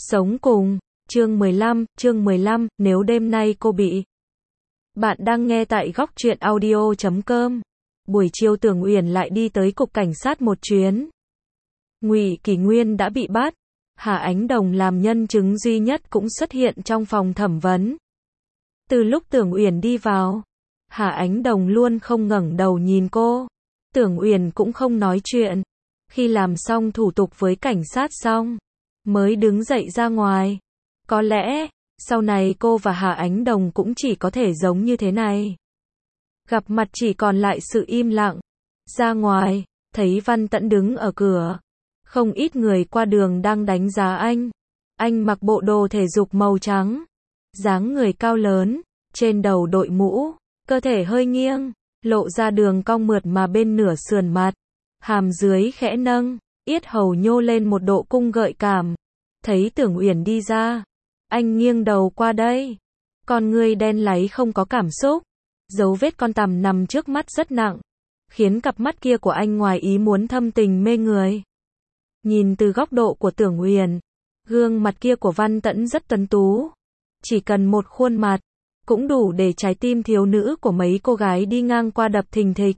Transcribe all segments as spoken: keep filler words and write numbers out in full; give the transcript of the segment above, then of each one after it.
Sống cùng, chương mười lăm, chương mười lăm, nếu đêm nay cô bị. Bạn đang nghe tại góc truyện audio chấm com. Buổi chiều Tưởng Uyển lại đi tới cục cảnh sát một chuyến. Ngụy Kỷ Nguyên đã bị bắt. Hà Ánh Đồng làm nhân chứng duy nhất cũng xuất hiện trong phòng thẩm vấn. Từ lúc Tưởng Uyển đi vào, Hà Ánh Đồng luôn không ngẩng đầu nhìn cô. Tưởng Uyển cũng không nói chuyện. Khi làm xong thủ tục với cảnh sát xong, mới đứng dậy ra ngoài. Có lẽ, sau này cô và Hà Ánh Đồng cũng chỉ có thể giống như thế này. Gặp mặt chỉ còn lại sự im lặng. Ra ngoài, thấy Văn Tẫn đứng ở cửa. Không ít người qua đường đang đánh giá anh. Anh mặc bộ đồ thể dục màu trắng. Dáng người cao lớn, trên đầu đội mũ, cơ thể hơi nghiêng, lộ ra đường cong mượt mà bên nửa sườn mặt. Hàm dưới khẽ nâng, yết hầu nhô lên một độ cung gợi cảm. Thấy Tưởng Uyển đi ra, anh nghiêng đầu qua đây. Con ngươi đen láy không có cảm xúc. Dấu vết con tằm nằm trước mắt rất nặng, khiến cặp mắt kia của anh ngoài ý muốn thâm tình mê người. Nhìn từ góc độ của Tưởng Uyển, gương mặt kia của Văn Tẫn rất tuấn tú. Chỉ cần một khuôn mặt, cũng đủ để trái tim thiếu nữ của mấy cô gái đi ngang qua đập thình thịch.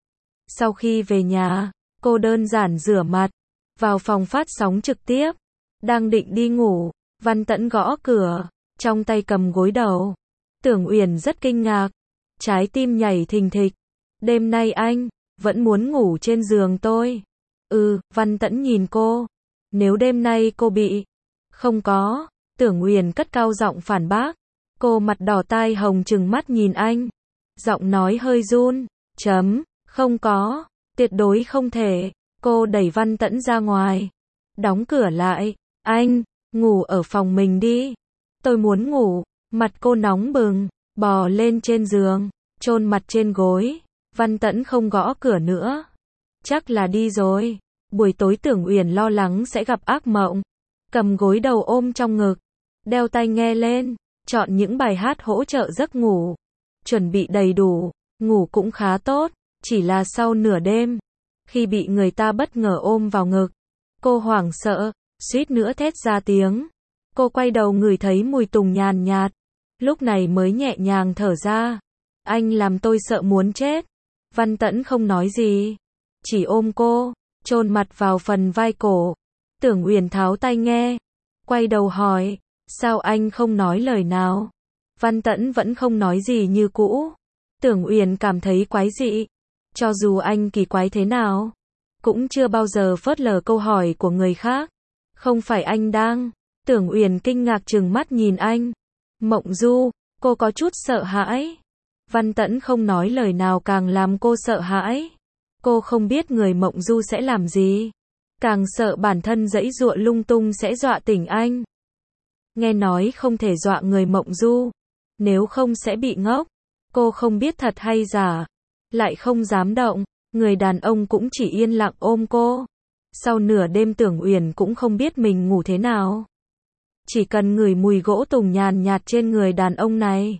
Sau khi về nhà, cô đơn giản rửa mặt, vào phòng phát sóng trực tiếp. Đang định đi ngủ, Văn Tẫn gõ cửa, trong tay cầm gối đầu. Tưởng Uyển rất kinh ngạc, trái tim nhảy thình thịch. Đêm nay anh vẫn muốn ngủ trên giường tôi. Ừ, Văn Tẫn nhìn cô. Nếu đêm nay cô bị. Không có, Tưởng Uyển cất cao giọng phản bác. Cô mặt đỏ tai hồng trừng mắt nhìn anh. Giọng nói hơi run. Chấm, không có, tuyệt đối không thể. Cô đẩy Văn Tẫn ra ngoài. Đóng cửa lại. Anh, ngủ ở phòng mình đi. Tôi muốn ngủ. Mặt cô nóng bừng, bò lên trên giường, chôn mặt trên gối. Văn Tẫn không gõ cửa nữa. Chắc là đi rồi. Buổi tối Tưởng Uyển lo lắng sẽ gặp ác mộng. Cầm gối đầu ôm trong ngực, đeo tai nghe lên, chọn những bài hát hỗ trợ giấc ngủ. Chuẩn bị đầy đủ, ngủ cũng khá tốt, chỉ là sau nửa đêm, khi bị người ta bất ngờ ôm vào ngực, cô hoảng sợ, suýt nữa thét ra tiếng. Cô quay đầu ngửi thấy mùi tùng nhàn nhạt, lúc này mới nhẹ nhàng thở ra. Anh làm tôi sợ muốn chết. Văn Tẫn không nói gì, chỉ ôm cô, chôn mặt vào phần vai cổ. Tưởng Uyển tháo tai nghe, quay đầu hỏi, sao anh không nói lời nào? Văn Tẫn vẫn không nói gì như cũ. Tưởng Uyển cảm thấy quái dị. Cho dù anh kỳ quái thế nào, cũng chưa bao giờ phớt lờ câu hỏi của người khác. Không phải anh đang. Tưởng Uyển kinh ngạc trừng mắt nhìn anh. Mộng Du, cô có chút sợ hãi. Văn Tẫn không nói lời nào càng làm cô sợ hãi. Cô không biết người Mộng Du sẽ làm gì. Càng sợ bản thân giãy giụa lung tung sẽ dọa tỉnh anh. Nghe nói không thể dọa người Mộng Du, nếu không sẽ bị ngốc. Cô không biết thật hay giả, lại không dám động. Người đàn ông cũng chỉ yên lặng ôm cô. Sau nửa đêm Tưởng Uyển cũng không biết mình ngủ thế nào. Chỉ cần ngửi mùi gỗ tùng nhàn nhạt trên người đàn ông này,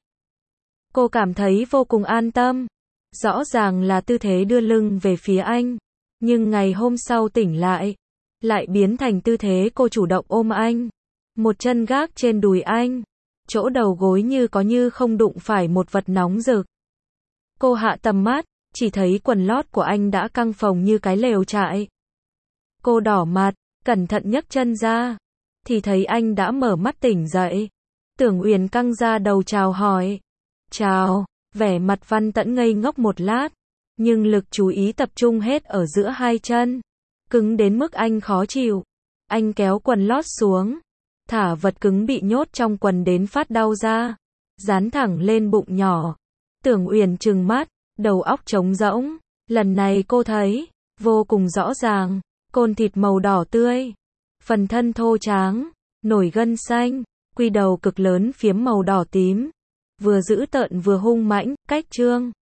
cô cảm thấy vô cùng an tâm. Rõ ràng là tư thế đưa lưng về phía anh, nhưng ngày hôm sau tỉnh lại, lại biến thành tư thế cô chủ động ôm anh. Một chân gác trên đùi anh, chỗ đầu gối như có như không đụng phải một vật nóng rực. Cô hạ tầm mắt, chỉ thấy quần lót của anh đã căng phồng như cái lều trại. Cô đỏ mặt, cẩn thận nhấc chân ra, thì thấy anh đã mở mắt tỉnh dậy. Tưởng Uyển căng ra đầu chào hỏi. Chào, vẻ mặt Văn Tẫn ngây ngốc một lát, nhưng lực chú ý tập trung hết ở giữa hai chân, cứng đến mức anh khó chịu. Anh kéo quần lót xuống, thả vật cứng bị nhốt trong quần đến phát đau ra, dán thẳng lên bụng nhỏ. Tưởng Uyển trừng mắt, đầu óc trống rỗng. Lần này cô thấy vô cùng rõ ràng, côn thịt màu đỏ tươi, phần thân thô tráng, nổi gân xanh, quy đầu cực lớn phiếm màu đỏ tím, vừa dữ tợn vừa hung mãnh, cách trương.